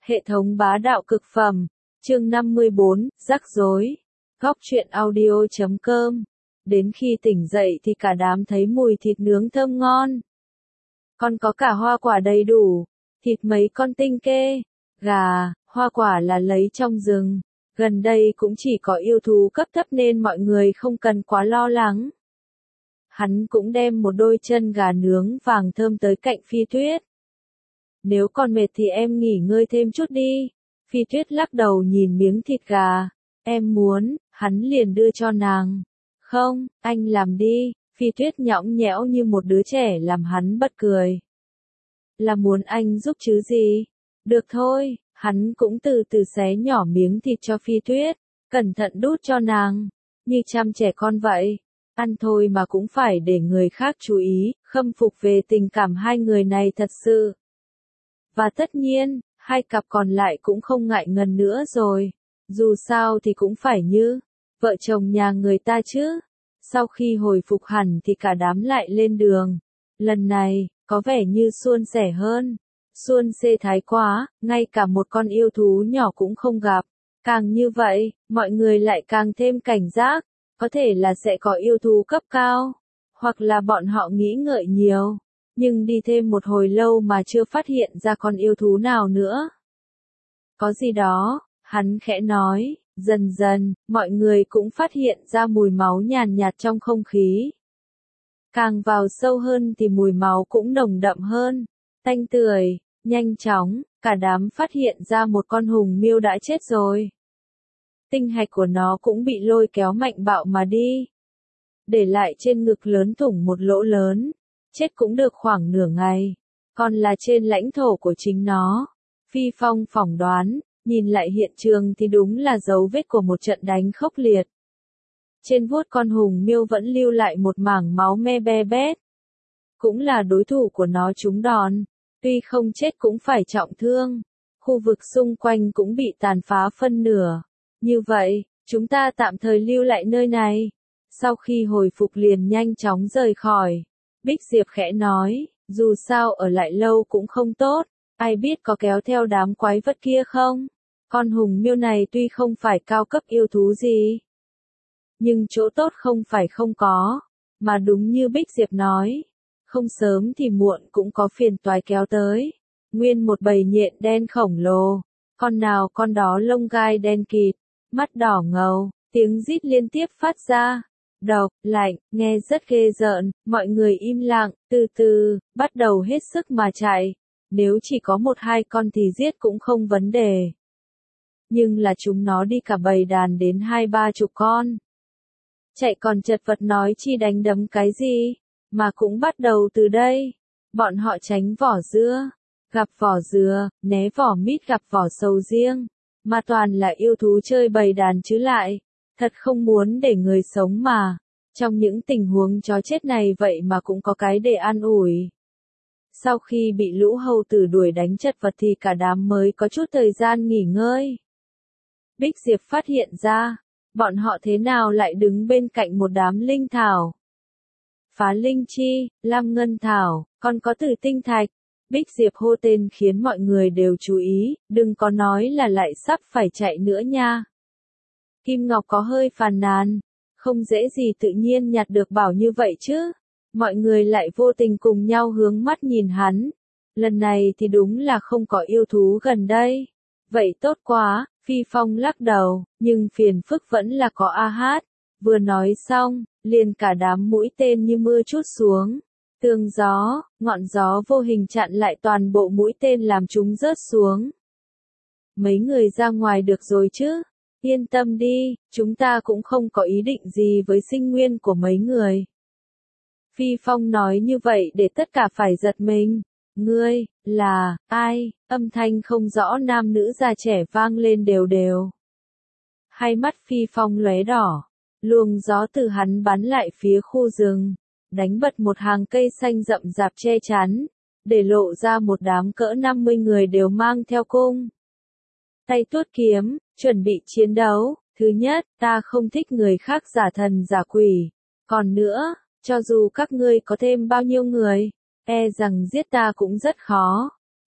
Hệ thống bá đạo cực phẩm, chương 54, rắc rối. Góc truyện audio.com. Đến khi tỉnh dậy thì cả đám thấy mùi thịt nướng thơm ngon. Còn có cả hoa quả đầy đủ, thịt mấy con tinh kê, gà, hoa quả là lấy trong rừng. Gần đây cũng chỉ có yêu thú cấp thấp nên mọi người không cần quá lo lắng. Hắn cũng đem một đôi chân gà nướng vàng thơm tới cạnh Phi Tuyết. Nếu còn mệt thì em nghỉ ngơi thêm chút đi. Phi Tuyết lắc đầu nhìn miếng thịt gà. Em muốn, hắn liền đưa cho nàng. Không, anh làm đi. Phi Tuyết nhõng nhẽo như một đứa trẻ làm hắn bật cười. Là muốn anh giúp chứ gì? Được thôi, hắn cũng từ từ xé nhỏ miếng thịt cho Phi Tuyết, cẩn thận đút cho nàng, như chăm trẻ con vậy. Ăn thôi mà cũng phải để người khác chú ý, khâm phục về tình cảm hai người này thật sự. Và tất nhiên, hai cặp còn lại cũng không ngại ngần nữa rồi. Dù sao thì cũng phải như vợ chồng nhà người ta chứ. Sau khi hồi phục hẳn thì cả đám lại lên đường. Lần này, có vẻ như suôn sẻ hơn. Suôn sẻ thái quá, ngay cả một con yêu thú nhỏ cũng không gặp. Càng như vậy, mọi người lại càng thêm cảnh giác. Có thể là sẽ có yêu thú cấp cao. Hoặc là bọn họ nghĩ ngợi nhiều. Nhưng đi thêm một hồi lâu mà chưa phát hiện ra con yêu thú nào nữa. Có gì đó, hắn khẽ nói, dần dần, mọi người cũng phát hiện ra mùi máu nhàn nhạt trong không khí. Càng vào sâu hơn thì mùi máu cũng nồng đậm hơn, tanh tưởi, nhanh chóng, cả đám phát hiện ra một con hùng miêu đã chết rồi. Tinh hạch của nó cũng bị lôi kéo mạnh bạo mà đi. Để lại trên ngực lớn thủng một lỗ lớn. Chết cũng được khoảng nửa ngày, còn là trên lãnh thổ của chính nó. Phi Phong phỏng đoán, nhìn lại hiện trường thì đúng là dấu vết của một trận đánh khốc liệt. Trên vuốt con hùng miêu vẫn lưu lại một mảng máu me be bét. Cũng là đối thủ của nó trúng đòn, tuy không chết cũng phải trọng thương. Khu vực xung quanh cũng bị tàn phá phân nửa. Như vậy, chúng ta tạm thời lưu lại nơi này. Sau khi hồi phục liền nhanh chóng rời khỏi. Bích Diệp khẽ nói, dù sao ở lại lâu cũng không tốt, ai biết có kéo theo đám quái vật kia không? Con hùng miêu này tuy không phải cao cấp yêu thú gì, nhưng chỗ tốt không phải không có, mà đúng như Bích Diệp nói, không sớm thì muộn cũng có phiền toái kéo tới. Nguyên một bầy nhện đen khổng lồ, con nào con đó lông gai đen kịt, mắt đỏ ngầu, tiếng rít liên tiếp phát ra. Độc, lạnh, nghe rất ghê rợn, mọi người im lặng, từ từ, bắt đầu hết sức mà chạy. Nếu chỉ có một hai con thì giết cũng không vấn đề. Nhưng là chúng nó đi cả bầy đàn đến 20-30 con. Chạy còn chật vật nói chi đánh đấm cái gì, mà cũng bắt đầu từ đây. Bọn họ tránh vỏ dưa, gặp vỏ dừa, né vỏ mít gặp vỏ sầu riêng. Mà toàn là yêu thú chơi bầy đàn chứ lại. Thật không muốn để người sống mà. Trong những tình huống chó chết này vậy mà cũng có cái để an ủi. Sau khi bị lũ hầu tử đuổi đánh chật vật thì cả đám mới có chút thời gian nghỉ ngơi. Bích Diệp phát hiện ra, bọn họ thế nào lại đứng bên cạnh một đám linh thảo. Phá linh chi, lam ngân thảo, còn có tử tinh thạch. Bích Diệp hô tên khiến mọi người đều chú ý, đừng có nói là lại sắp phải chạy nữa nha. Kim Ngọc có hơi phàn nàn, không dễ gì tự nhiên nhặt được bảo như vậy chứ. Mọi người lại vô tình cùng nhau hướng mắt nhìn hắn. Lần này thì đúng là không có yêu thú gần đây. Vậy tốt quá, Phi Phong lắc đầu, nhưng phiền phức vẫn là có A Hát. Vừa nói xong, liền cả đám mũi tên như mưa trút xuống. Tường gió, ngọn gió vô hình chặn lại toàn bộ mũi tên làm chúng rớt xuống. Mấy người ra ngoài được rồi chứ? Yên tâm đi, chúng ta cũng không có ý định gì với sinh nguyên của mấy người. Phi Phong nói như vậy để tất cả phải giật mình. Ngươi, là, ai? Âm thanh không rõ nam nữ già trẻ vang lên đều đều. Hai mắt Phi Phong lóe đỏ. Luồng gió từ hắn bắn lại phía khu rừng. Đánh bật một hàng cây xanh rậm rạp che chắn. Để lộ ra một đám cỡ 50 người đều mang theo cung. Tay tuốt kiếm, chuẩn bị chiến đấu. Thứ nhất, ta không thích người khác giả thần giả quỷ. Còn nữa, cho dù các ngươi có thêm bao nhiêu người, e rằng giết ta cũng rất khó.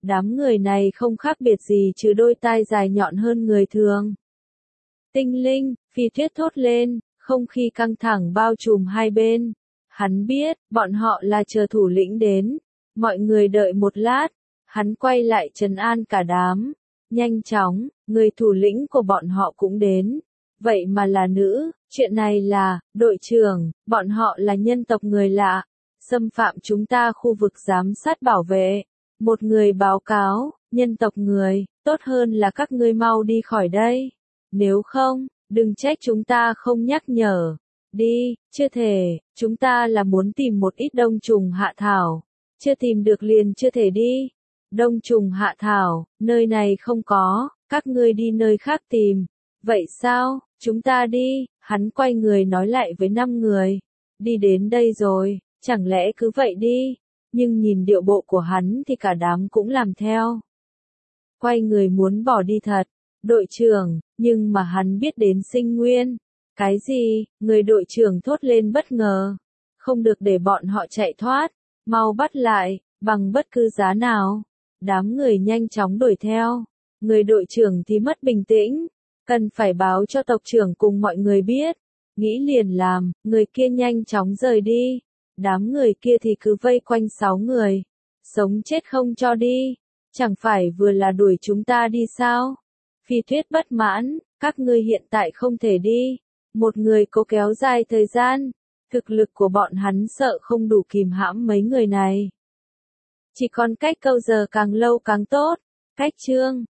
Đám người này không khác biệt gì trừ đôi tai dài nhọn hơn người thường. Tinh linh, Phi Tuyết thốt lên, không khí căng thẳng bao trùm hai bên. Hắn biết, bọn họ là chờ thủ lĩnh đến. Mọi người đợi một lát, hắn quay lại trấn an cả đám. Nhanh chóng, người thủ lĩnh của bọn họ cũng đến. Vậy mà là nữ, chuyện này là, đội trưởng, bọn họ là nhân tộc người lạ. Xâm phạm chúng ta khu vực giám sát bảo vệ. Một người báo cáo, nhân tộc người, tốt hơn là các ngươi mau đi khỏi đây. Nếu không, đừng trách chúng ta không nhắc nhở. Đi, chưa thể, chúng ta là muốn tìm một ít đông trùng hạ thảo. Chưa tìm được liền chưa thể đi. Đông trùng hạ thảo, nơi này không có, các ngươi đi nơi khác tìm. Vậy sao, chúng ta đi, hắn quay người nói lại với 5 người. Đi đến đây rồi, chẳng lẽ cứ vậy đi. Nhưng nhìn điệu bộ của hắn thì cả đám cũng làm theo. Quay người muốn bỏ đi thật, đội trưởng, nhưng mà hắn biết đến Sinh Nguyên. Cái gì, người đội trưởng thốt lên bất ngờ. Không được để bọn họ chạy thoát, mau bắt lại, bằng bất cứ giá nào. Đám người nhanh chóng đuổi theo. Người đội trưởng thì mất bình tĩnh, cần phải báo cho tộc trưởng cùng mọi người biết. Nghĩ liền làm, người kia nhanh chóng rời đi. Đám người kia thì cứ vây quanh 6 người. Sống chết không cho đi. Chẳng phải vừa là đuổi chúng ta đi sao? Phi Tuyết bất mãn, các ngươi hiện tại không thể đi. Một người cố kéo dài thời gian. Thực lực của bọn hắn sợ không đủ kìm hãm mấy người này. Chỉ còn cách câu giờ càng lâu càng tốt. Cách chương